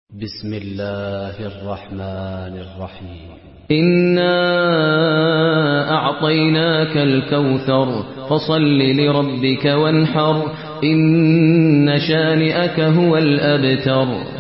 بسم الله الرحمن الرحيم. إنا أعطيناك الكوثر فصل لربك وانحر إن شانئك هو الأبتر.